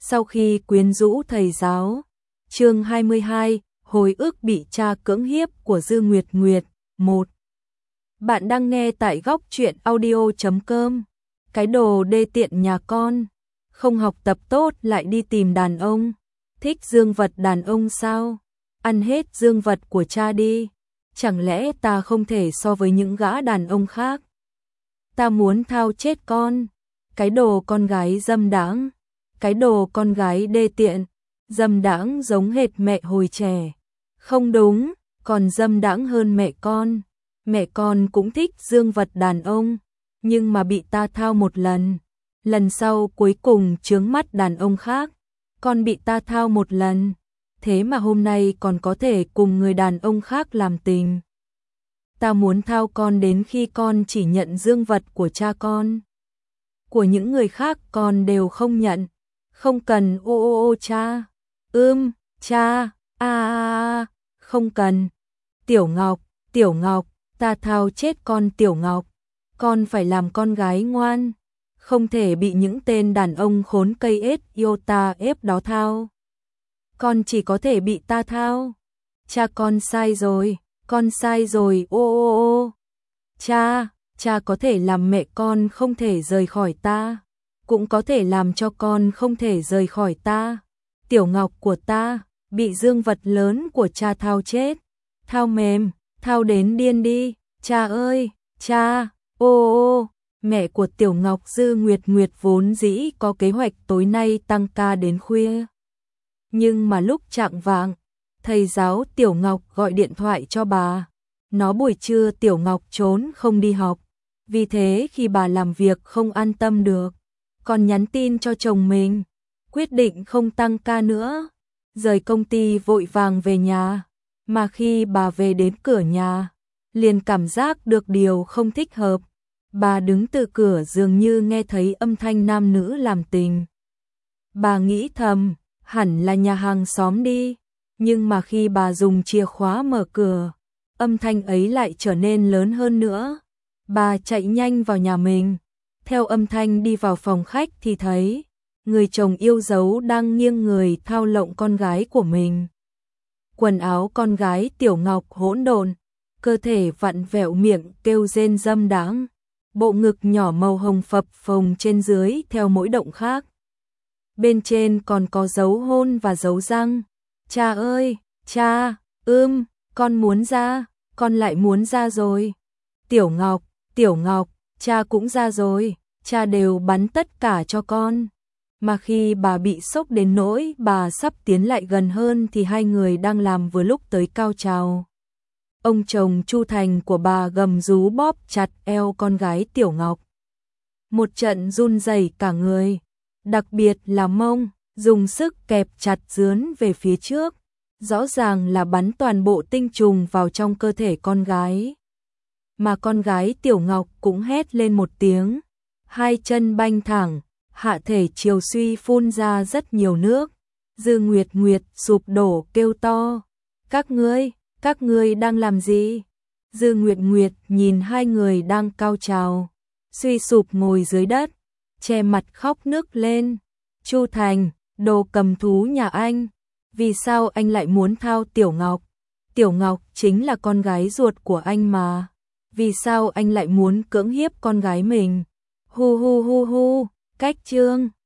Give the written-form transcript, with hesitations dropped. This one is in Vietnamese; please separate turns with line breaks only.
Sau khi quyến rũ thầy giáo. Chương 22, hồi ức bị cha cưỡng hiếp của Dư Nguyệt Nguyệt. 1. Bạn đang nghe tại góc truyện audio.com. Cái đồ đê tiện nhà con, không học tập tốt lại đi tìm đàn ông, thích dương vật đàn ông sao? Ăn hết dương vật của cha đi. Chẳng lẽ ta không thể so với những gã đàn ông khác? Ta muốn thao chết con. Cái đồ con gái dâm đãng, cái đồ con gái đê tiện, dâm đãng giống hệt mẹ hồi trẻ. Không đúng, còn dâm đãng hơn mẹ con. Mẹ con cũng thích dương vật đàn ông, nhưng mà bị ta thao một lần. Lần sau cuối cùng chướng mắt đàn ông khác. Con bị ta thao một lần, thế mà hôm nay còn có thể cùng người đàn ông khác làm tình. Ta muốn thao con đến khi con chỉ nhận dương vật của cha con. Của những người khác con đều không nhận. Không cần ô cha. Cha, không cần. Tiểu Ngọc, ta thao chết con Tiểu Ngọc. Con phải làm con gái ngoan, không thể bị những tên đàn ông khốn cây ết yêu ta ép đó thao. Con chỉ có thể bị ta thao. Cha con sai rồi, ô. Cha có thể làm mẹ con không thể rời khỏi ta, cũng có thể làm cho con không thể rời khỏi ta. Tiểu Ngọc của ta bị dương vật lớn của cha thao chết. Thao mềm, thao đến điên đi. Cha ơi, cha, ô. Mẹ của Tiểu Ngọc Dư Nguyệt Nguyệt vốn dĩ có kế hoạch tối nay tăng ca đến khuya. Nhưng mà lúc chạng vạng, thầy giáo Tiểu Ngọc gọi điện thoại cho bà. Nó buổi trưa Tiểu Ngọc trốn không đi học, vì thế khi bà làm việc không an tâm được, còn nhắn tin cho chồng mình, quyết định không tăng ca nữa, rời công ty vội vàng về nhà. Mà khi bà về đến cửa nhà, liền cảm giác được điều không thích hợp. Bà đứng từ cửa dường như nghe thấy âm thanh nam nữ làm tình. Bà nghĩ thầm, hẳn là nhà hàng xóm đi, nhưng mà khi bà dùng chìa khóa mở cửa, âm thanh ấy lại trở nên lớn hơn nữa. Bà chạy nhanh vào nhà mình, theo âm thanh đi vào phòng khách thì thấy người chồng yêu dấu đang nghiêng người thao lộng con gái của mình. Quần áo con gái Tiểu Ngọc hỗn độn, cơ thể vặn vẹo, miệng kêu rên dâm đãng, bộ ngực nhỏ màu hồng phập phồng trên dưới theo mỗi động khác. Bên trên còn có dấu hôn và dấu răng. Cha ơi, cha, con muốn ra, con lại muốn ra rồi. Tiểu Ngọc, cha cũng ra rồi, cha đều bắn tất cả cho con. Mà khi bà bị sốc đến nỗi bà sắp tiến lại gần hơn thì hai người đang làm vừa lúc tới cao trào. Ông chồng Chu Thành của bà gầm rú bóp chặt eo con gái Tiểu Ngọc. Một trận run rẩy cả người, đặc biệt là mông, dùng sức kẹp chặt dướn về phía trước, rõ ràng là bắn toàn bộ tinh trùng vào trong cơ thể con gái. Mà con gái Tiểu Ngọc cũng hét lên một tiếng, hai chân banh thẳng, hạ thể chiều suy phun ra rất nhiều nước. Dư Nguyệt Nguyệt sụp đổ kêu to, các ngươi đang làm gì? Dư Nguyệt Nguyệt nhìn hai người đang cao trào, suy sụp ngồi dưới đất, che mặt khóc nức lên. Chu Thành, đồ cầm thú nhà anh, vì sao anh lại muốn thao Tiểu Ngọc? Tiểu Ngọc chính là con gái ruột của anh mà, vì sao anh lại muốn cưỡng hiếp con gái mình? Hu, cách chương